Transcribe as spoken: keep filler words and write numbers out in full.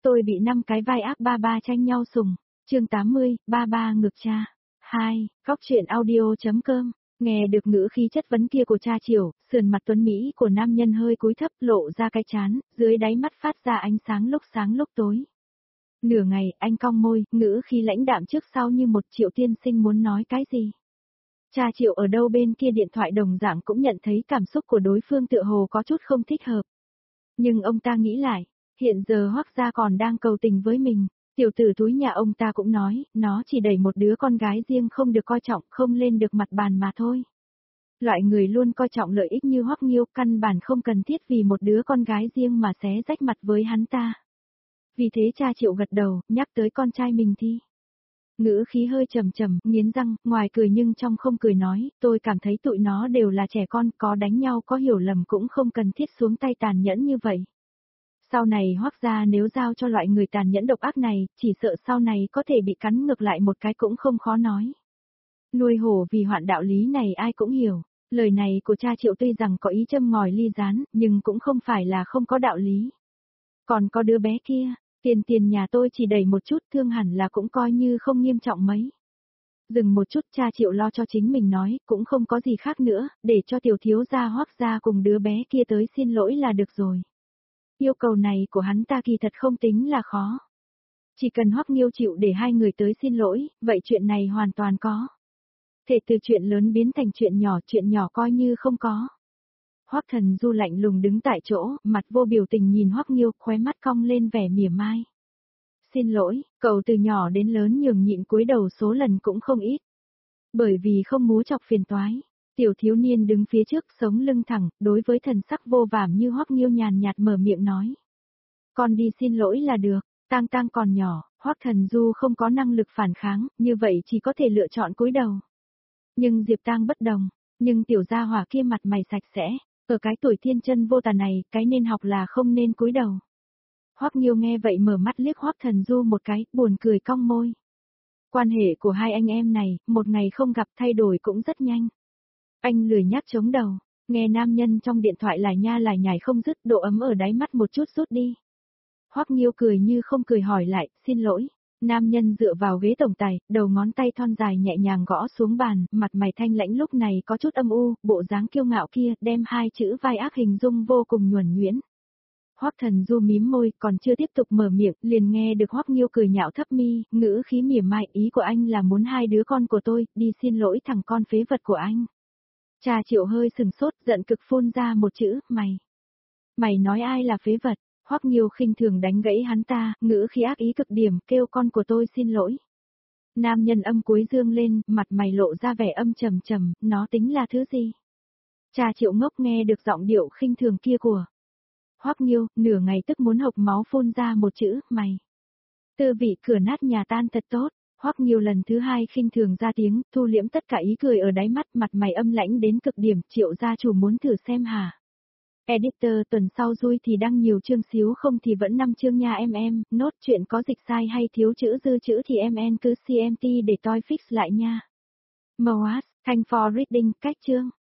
Tôi bị năm cái vai ác ba ba tranh nhau sủng. Chương tám mươi, ba ba ngược cha. hai. Góc truyện audio chấm com. Nghe được ngữ khí chất vấn kia của cha Triểu, sườn mặt tuấn mỹ của nam nhân hơi cúi thấp lộ ra cái trán, dưới đáy mắt phát ra ánh sáng lúc sáng lúc tối. Nửa ngày, anh cong môi, ngữ khí lãnh đạm trước sau như một Triệu tiên sinh muốn nói cái gì. Cha Triệu ở đâu bên kia điện thoại đồng dạng cũng nhận thấy cảm xúc của đối phương tựa hồ có chút không thích hợp. Nhưng ông ta nghĩ lại, hiện giờ Hoắc gia còn đang cầu tình với mình. Tiểu tử túi nhà ông ta cũng nói, nó chỉ đẩy một đứa con gái riêng không được coi trọng, không lên được mặt bàn mà thôi. Loại người luôn coi trọng lợi ích như Hoắc Nghiêu căn bản không cần thiết vì một đứa con gái riêng mà xé rách mặt với hắn ta. Vì thế cha Triệu gật đầu, nhắc tới con trai mình thì. Ngữ khí hơi trầm trầm, nghiến răng, ngoài cười nhưng trong không cười nói, tôi cảm thấy tụi nó đều là trẻ con, có đánh nhau có hiểu lầm cũng không cần thiết xuống tay tàn nhẫn như vậy. Sau này Hoắc gia nếu giao cho loại người tàn nhẫn độc ác này, chỉ sợ sau này có thể bị cắn ngược lại một cái cũng không khó nói. Nuôi hổ vì hoạn đạo lý này ai cũng hiểu, lời này của cha Triệu tuy rằng có ý châm ngòi ly gián, nhưng cũng không phải là không có đạo lý. Còn có đứa bé kia, tiền tiền nhà tôi chỉ đẩy một chút thương hẳn là cũng coi như không nghiêm trọng mấy. Dừng một chút cha Triệu lo cho chính mình nói, cũng không có gì khác nữa, để cho tiểu thiếu gia Hoắc gia cùng đứa bé kia tới xin lỗi là được rồi. Yêu cầu này của hắn ta kỳ thật không tính là khó. Chỉ cần Hoắc Nghiêu chịu để hai người tới xin lỗi, vậy chuyện này hoàn toàn có. Thể từ chuyện lớn biến thành chuyện nhỏ, chuyện nhỏ coi như không có. Hoắc Thần Du lạnh lùng đứng tại chỗ, mặt vô biểu tình nhìn Hoắc Nghiêu, khóe mắt cong lên vẻ mỉa mai. Xin lỗi, cậu từ nhỏ đến lớn nhường nhịn cúi đầu số lần cũng không ít. Bởi vì không muốn chọc phiền toái. Tiểu thiếu niên đứng phía trước sống lưng thẳng, đối với thần sắc vô vảm như Hoắc Nghiêu nhàn nhạt mở miệng nói. Con đi xin lỗi là được, Tang Tang còn nhỏ, Hoắc Thần Du không có năng lực phản kháng, như vậy chỉ có thể lựa chọn cúi đầu. Nhưng Diệp Tang bất đồng, nhưng tiểu gia hỏa kia mặt mày sạch sẽ, ở cái tuổi thiên chân vô tà này, cái nên học là không nên cúi đầu. Hoắc Nghiêu nghe vậy mở mắt liếc Hoắc Thần Du một cái, buồn cười cong môi. Quan hệ của hai anh em này, một ngày không gặp thay đổi cũng rất nhanh. Anh lười nhác chống đầu, nghe nam nhân trong điện thoại lải nha lải nhải không dứt, độ ấm ở đáy mắt một chút rút đi. Hoắc Nghiêu cười như không cười hỏi lại, xin lỗi. Nam nhân dựa vào ghế tổng tài, đầu ngón tay thon dài nhẹ nhàng gõ xuống bàn, mặt mày thanh lãnh lúc này có chút âm u, bộ dáng kiêu ngạo kia, đem hai chữ vai ác hình dung vô cùng nhuần nhuyễn. Hoắc Thần Du mím môi, còn chưa tiếp tục mở miệng, liền nghe được Hoắc Nghiêu cười nhạo thấp mi, ngữ khí mỉa mai, ý của anh là muốn hai đứa con của tôi, đi xin lỗi thằng con phế vật của anh. Cha Triệu hơi sừng sốt, giận cực phun ra một chữ, mày. Mày nói ai là phế vật? Hoắc Nghiêu khinh thường đánh gãy hắn ta, ngữ khí ác ý cực điểm, kêu con của tôi xin lỗi. Nam nhân âm cuối dương lên, mặt mày lộ ra vẻ âm trầm trầm, nó tính là thứ gì? Cha Triệu ngốc nghe được giọng điệu khinh thường kia của Hoắc Nghiêu, nửa ngày tức muốn hộc máu phun ra một chữ, mày. Tư vị cửa nát nhà tan thật tốt. Hoắc Nghiêu lần thứ hai khinh thường ra tiếng, thu liễm tất cả ý cười ở đáy mắt, mặt mày âm lãnh đến cực điểm, Triệu gia chủ muốn thử xem hả? Editor tuần sau vui thì đăng nhiều chương xíu không thì vẫn năm chương nha em em, nốt chuyện có dịch sai hay thiếu chữ dư chữ thì em em cứ xê em tê để tôi fix lại nha. Moas, Thanh for Reading, cách chương.